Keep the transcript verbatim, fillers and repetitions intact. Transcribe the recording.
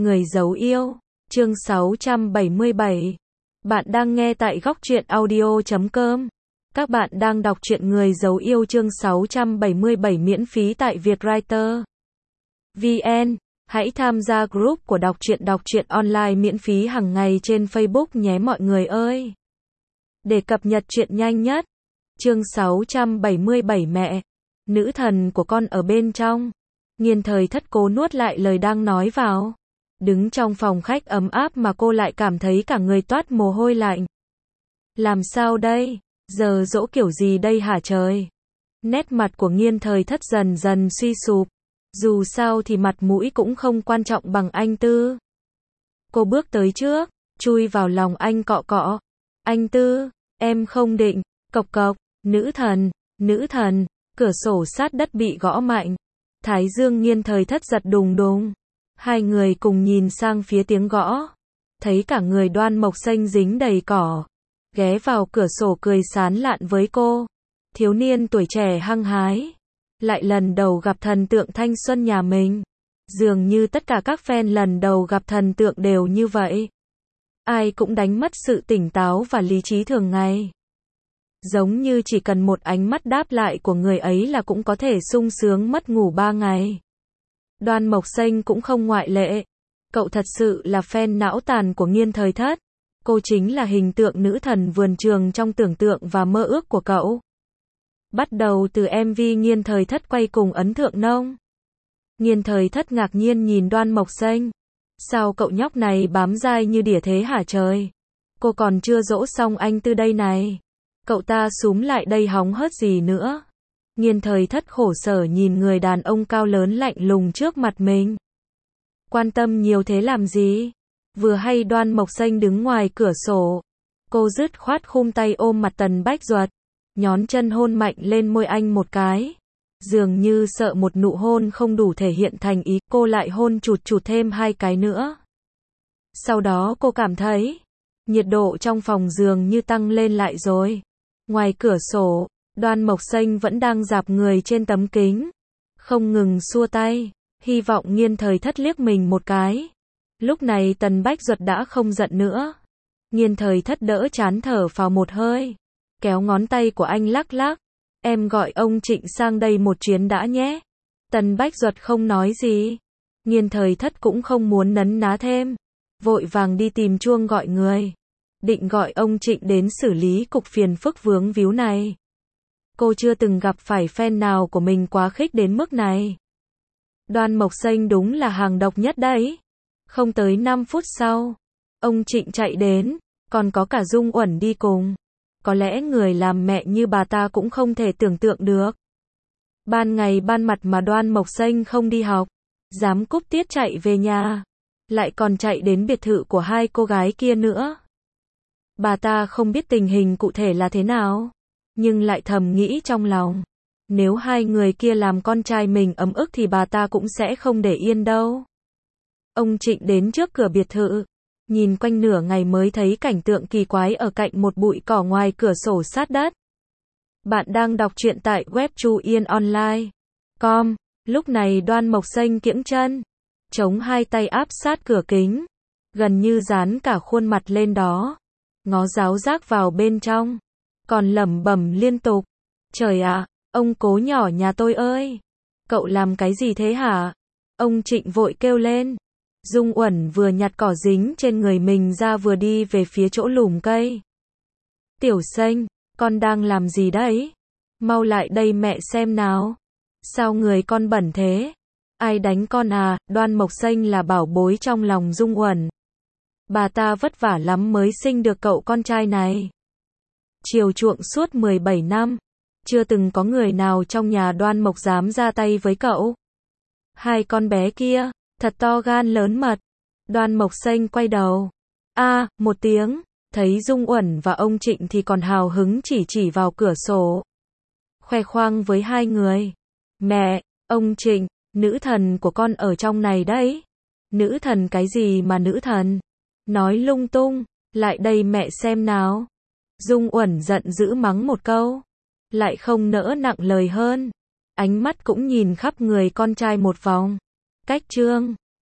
Người giấu yêu, chương sáu trăm bảy mươi bảy. Bạn đang nghe tại góc truyện audio chấm com. Các bạn đang đọc truyện Người giấu yêu chương sáu trăm bảy mươi bảy miễn phí tại Vietwriter vê en. Hãy tham gia group của đọc truyện đọc truyện online miễn phí hàng ngày trên Facebook nhé mọi người ơi. Để cập nhật truyện nhanh nhất. Chương sáu trăm bảy mươi bảy mẹ, nữ thần của con ở bên trong. Nghiên Thời Thất cố nuốt lại lời đang nói vào. Đứng trong phòng khách ấm áp mà cô lại cảm thấy cả người toát mồ hôi lạnh. Làm sao đây? Giờ dỗ kiểu gì đây hả trời? Nét mặt của Nghiên Thời Thất dần dần suy sụp. Dù sao thì mặt mũi cũng không quan trọng bằng anh Tư. Cô bước tới trước, chui vào lòng anh cọ cọ. Anh Tư, em không định. Cộc cộc, nữ thần, nữ thần. Cửa sổ sát đất bị gõ mạnh. Thái dương Nghiên Thời Thất giật đùng đùng. Hai người cùng nhìn sang phía tiếng gõ. Thấy cả người Đoan Mộc Xanh dính đầy cỏ. Ghé vào cửa sổ cười sán lạn với cô. Thiếu niên tuổi trẻ hăng hái. Lại lần đầu gặp thần tượng thanh xuân nhà mình. Dường như tất cả các fan lần đầu gặp thần tượng đều như vậy. Ai cũng đánh mất sự tỉnh táo và lý trí thường ngày. Giống như chỉ cần một ánh mắt đáp lại của người ấy là cũng có thể sung sướng mất ngủ ba ngày. Đoan Mộc Xanh cũng không ngoại lệ. Cậu thật sự là fan não tàn của Nghiên Thời Thất. Cô chính là hình tượng nữ thần vườn trường trong tưởng tượng và mơ ước của cậu. Bắt đầu từ em vê Nghiên Thời Thất quay cùng Ấn Thượng Nông. Nghiên Thời Thất ngạc nhiên nhìn Đoan Mộc Xanh. Sao cậu nhóc này bám dai như đỉa thế hả trời? Cô còn chưa dỗ xong anh Tư đây này. Cậu ta súm lại đây hóng hớt gì nữa? Nghiên Thời Thất khổ sở nhìn người đàn ông cao lớn lạnh lùng trước mặt mình. Quan tâm nhiều thế làm gì? Vừa hay Đoan Mộc Xanh đứng ngoài cửa sổ. Cô dứt khoát khum tay ôm mặt Tần Bách Duật. Nhón chân hôn mạnh lên môi anh một cái. Dường như sợ một nụ hôn không đủ thể hiện thành ý, cô lại hôn chụt chụt thêm hai cái nữa. Sau đó cô cảm thấy nhiệt độ trong phòng dường như tăng lên lại rồi. Ngoài cửa sổ, Đoan Mộc Xanh vẫn đang dạp người trên tấm kính, không ngừng xua tay, hy vọng Nghiên Thời Thất liếc mình một cái. Lúc này Tần Bách Duật đã không giận nữa. Nghiên Thời Thất đỡ chán thở phào một hơi, kéo ngón tay của anh lắc lắc. Em gọi ông Trịnh sang đây một chuyến đã nhé. Tần Bách Duật không nói gì. Nghiên Thời Thất cũng không muốn nấn ná thêm, vội vàng đi tìm chuông gọi người. Định gọi ông Trịnh đến xử lý cục phiền phức vướng víu này. Cô chưa từng gặp phải fan nào của mình quá khích đến mức này. Đoan Mộc Xanh đúng là hàng độc nhất đấy. Không tới năm phút sau, ông Trịnh chạy đến, còn có cả Dung Uẩn đi cùng. Có lẽ người làm mẹ như bà ta cũng không thể tưởng tượng được. Ban ngày ban mặt mà Đoan Mộc Xanh không đi học, dám cúp tiết chạy về nhà, lại còn chạy đến biệt thự của hai cô gái kia nữa. Bà ta không biết tình hình cụ thể là thế nào, nhưng lại thầm nghĩ trong lòng, nếu hai người kia làm con trai mình ấm ức thì bà ta cũng sẽ không để yên đâu. Ông Trịnh đến trước cửa biệt thự, nhìn quanh nửa ngày mới thấy cảnh tượng kỳ quái ở cạnh một bụi cỏ ngoài cửa sổ sát đất. Bạn đang đọc truyện tại web chu yên online chấm com. Lúc này Đoan Mộc Xanh kiễng chân, chống hai tay áp sát cửa kính, gần như dán cả khuôn mặt lên đó, ngó giáo giác vào bên trong, còn lẩm bẩm liên tục. Trời ạ, ông cố nhỏ nhà tôi ơi, cậu làm cái gì thế hả? Ông Trịnh vội kêu lên. Dung Uẩn vừa nhặt cỏ dính trên người mình ra vừa đi về phía chỗ lùm cây. Tiểu Xanh, con đang làm gì đấy? Mau lại đây mẹ xem nào. Sao người con bẩn thế? Ai đánh con à? Đoan Mộc Xanh là bảo bối trong lòng Dung Uẩn. Bà ta vất vả lắm mới sinh được cậu con trai này. Chiều chuộng suốt mười bảy năm, chưa từng có người nào trong nhà Đoan Mộc dám ra tay với cậu. Hai con bé kia thật to gan lớn mật. Đoan Mộc Xanh quay đầu. A, à, một tiếng, thấy Dung Uẩn và ông Trịnh thì còn hào hứng chỉ chỉ vào cửa sổ. Khoe khoang với hai người. Mẹ, ông Trịnh, nữ thần của con ở trong này đấy. Nữ thần cái gì mà nữ thần? Nói lung tung, lại đây mẹ xem nào. Dung Uẩn giận dữ mắng một câu. Lại không nỡ nặng lời hơn. Ánh mắt cũng nhìn khắp người con trai một vòng. Cách trương.